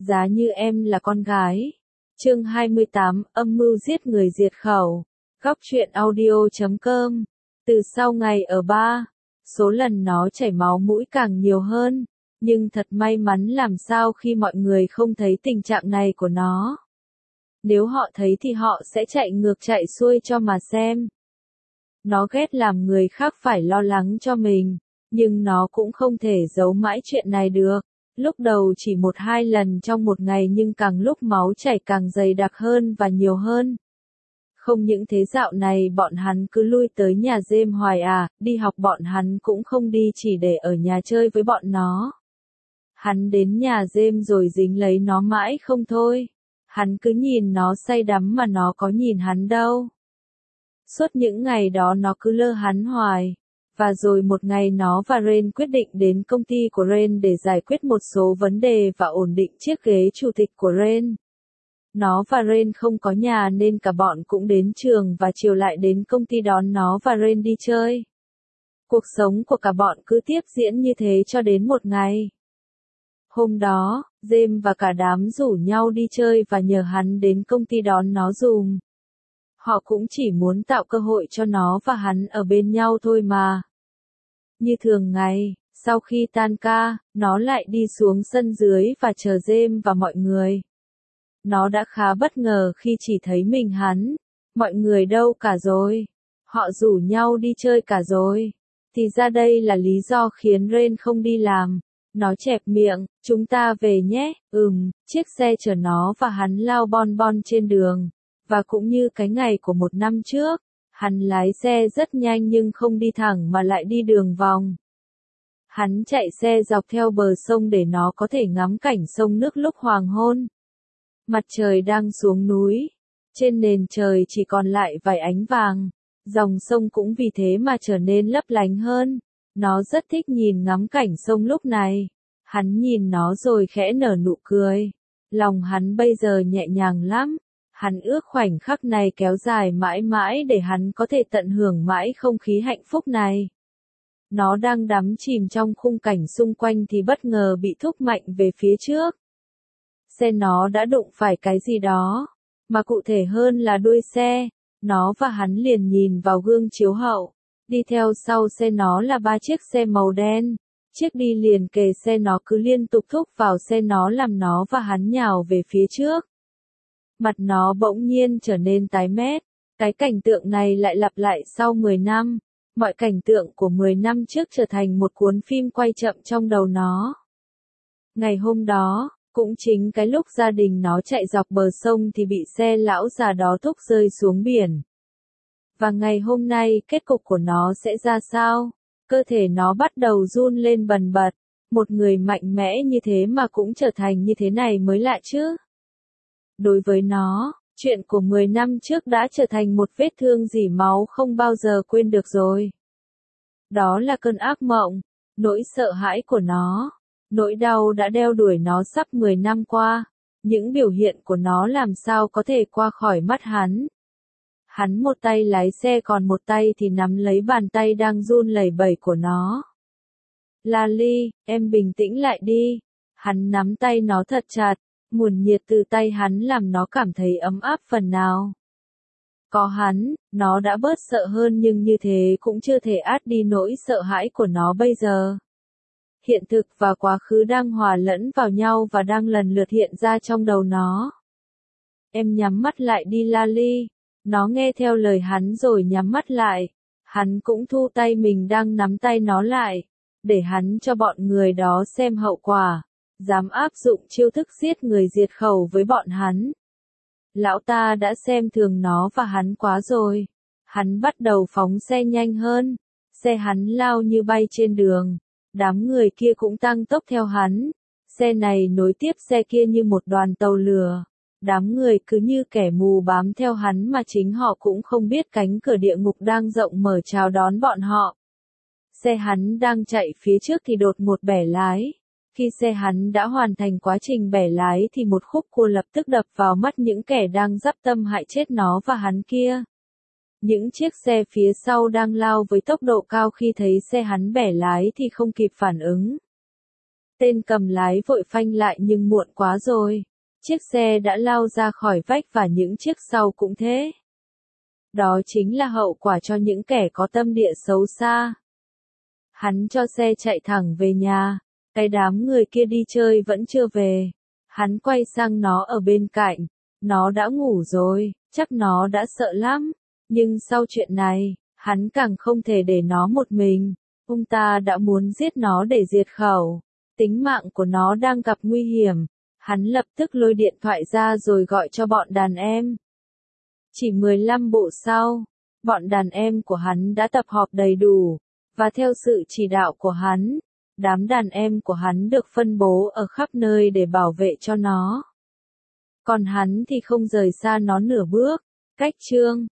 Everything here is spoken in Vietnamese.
Giá như em là con gái. Chương 28, âm mưu giết người diệt khẩu. Góc truyện audio.com. Từ sau ngày ở ba, số lần nó chảy máu mũi càng nhiều hơn, nhưng thật may mắn làm sao khi mọi người không thấy tình trạng này của nó. Nếu họ thấy thì họ sẽ chạy ngược chạy xuôi cho mà xem. Nó ghét làm người khác phải lo lắng cho mình, nhưng nó cũng không thể giấu mãi chuyện này được. Lúc đầu chỉ 1-2 lần trong một ngày nhưng càng lúc máu chảy càng dày đặc hơn và nhiều hơn. Không những thế dạo này bọn hắn cứ lui tới nhà James hoài à, đi học bọn hắn cũng không đi chỉ để ở nhà chơi với bọn nó. Hắn đến nhà James rồi dính lấy nó mãi không thôi. Hắn cứ nhìn nó say đắm mà nó có nhìn hắn đâu. Suốt những ngày đó nó cứ lơ hắn hoài. Và rồi một ngày nó và Ren quyết định đến công ty của Ren để giải quyết một số vấn đề và ổn định chiếc ghế chủ tịch của Ren. Nó và Ren không có nhà nên cả bọn cũng đến trường và chiều lại đến công ty đón nó và Ren đi chơi. Cuộc sống của cả bọn cứ tiếp diễn như thế cho đến một ngày. Hôm đó, James và cả đám rủ nhau đi chơi và nhờ hắn đến công ty đón nó dùm. Họ cũng chỉ muốn tạo cơ hội cho nó và hắn ở bên nhau thôi mà. Như thường ngày, sau khi tan ca, nó lại đi xuống sân dưới và chờ James và mọi người. Nó đã khá bất ngờ khi chỉ thấy mình hắn. Mọi người đâu cả rồi? Họ rủ nhau đi chơi cả rồi. Thì ra đây là lý do khiến Ren không đi làm. Nó chẹp miệng, chúng ta về nhé. Chiếc xe chở nó và hắn lao bon bon trên đường. Và cũng như cái ngày của một năm trước, hắn lái xe rất nhanh nhưng không đi thẳng mà lại đi đường vòng. Hắn chạy xe dọc theo bờ sông để nó có thể ngắm cảnh sông nước lúc hoàng hôn. Mặt trời đang xuống núi, trên nền trời chỉ còn lại vài ánh vàng, dòng sông cũng vì thế mà trở nên lấp lánh hơn. Nó rất thích nhìn ngắm cảnh sông lúc này. Hắn nhìn nó rồi khẽ nở nụ cười. Lòng hắn bây giờ nhẹ nhàng lắm. Hắn ước khoảnh khắc này kéo dài mãi mãi để hắn có thể tận hưởng mãi không khí hạnh phúc này. Nó đang đắm chìm trong khung cảnh xung quanh thì bất ngờ bị thúc mạnh về phía trước. Xe nó đã đụng phải cái gì đó, mà cụ thể hơn là đuôi xe. Nó và hắn liền nhìn vào gương chiếu hậu. Đi theo sau xe nó là 3 chiếc xe màu đen. Chiếc đi liền kề xe nó cứ liên tục thúc vào xe nó làm nó và hắn nhào về phía trước. Mặt nó bỗng nhiên trở nên tái mét. Cái cảnh tượng này lại lặp lại sau 10 năm. Mọi cảnh tượng của 10 năm trước trở thành một cuốn phim quay chậm trong đầu nó. Ngày hôm đó, cũng chính cái lúc gia đình nó chạy dọc bờ sông thì bị xe lão già đó thúc rơi xuống biển. Và ngày hôm nay kết cục của nó sẽ ra sao? Cơ thể nó bắt đầu run lên bần bật. Một người mạnh mẽ như thế mà cũng trở thành như thế này mới lạ chứ. Đối với nó, chuyện của 10 năm trước đã trở thành một vết thương rỉ máu không bao giờ quên được rồi. Đó là cơn ác mộng, nỗi sợ hãi của nó. Nỗi đau đã đeo đuổi nó sắp 10 năm qua. Những biểu hiện của nó làm sao có thể qua khỏi mắt hắn. Hắn một tay lái xe còn một tay thì nắm lấy bàn tay đang run lẩy bẩy của nó. Lali, em bình tĩnh lại đi. Hắn nắm tay nó thật chặt. Nguồn nhiệt từ tay hắn làm nó cảm thấy ấm áp phần nào. Có hắn, nó đã bớt sợ hơn nhưng như thế cũng chưa thể át đi nỗi sợ hãi của nó bây giờ. Hiện thực và quá khứ đang hòa lẫn vào nhau và đang lần lượt hiện ra trong đầu nó. Em nhắm mắt lại đi Lali. Nó nghe theo lời hắn rồi nhắm mắt lại. Hắn cũng thu tay mình đang nắm tay nó lại. Để hắn cho bọn người đó xem hậu quả. Dám áp dụng chiêu thức giết người diệt khẩu với bọn hắn. Lão ta đã xem thường nó và hắn quá rồi. Hắn bắt đầu phóng xe nhanh hơn. Xe hắn lao như bay trên đường. Đám người kia cũng tăng tốc theo hắn. Xe này nối tiếp xe kia như một đoàn tàu lửa. Đám người cứ như kẻ mù bám theo hắn mà chính họ cũng không biết cánh cửa địa ngục đang rộng mở chào đón bọn họ. Xe hắn đang chạy phía trước thì đột ngột bẻ lái. Khi xe hắn đã hoàn thành quá trình bẻ lái thì một khúc cua lập tức đập vào mắt những kẻ đang dắp tâm hại chết nó và hắn kia. Những chiếc xe phía sau đang lao với tốc độ cao khi thấy xe hắn bẻ lái thì không kịp phản ứng. Tên cầm lái vội phanh lại nhưng muộn quá rồi. Chiếc xe đã lao ra khỏi vách và những chiếc sau cũng thế. Đó chính là hậu quả cho những kẻ có tâm địa xấu xa. Hắn cho xe chạy thẳng về nhà. Cái đám người kia đi chơi vẫn chưa về. Hắn quay sang nó ở bên cạnh. Nó đã ngủ rồi, chắc nó đã sợ lắm. Nhưng sau chuyện này, hắn càng không thể để nó một mình. Ông ta đã muốn giết nó để diệt khẩu. Tính mạng của nó đang gặp nguy hiểm. Hắn lập tức lôi điện thoại ra rồi gọi cho bọn đàn em. Chỉ 15 bộ sau, bọn đàn em của hắn đã tập họp đầy đủ. Và theo sự chỉ đạo của hắn, đám đàn em của hắn được phân bố ở khắp nơi để bảo vệ cho nó. Còn hắn thì không rời xa nó nửa bước. Cách chương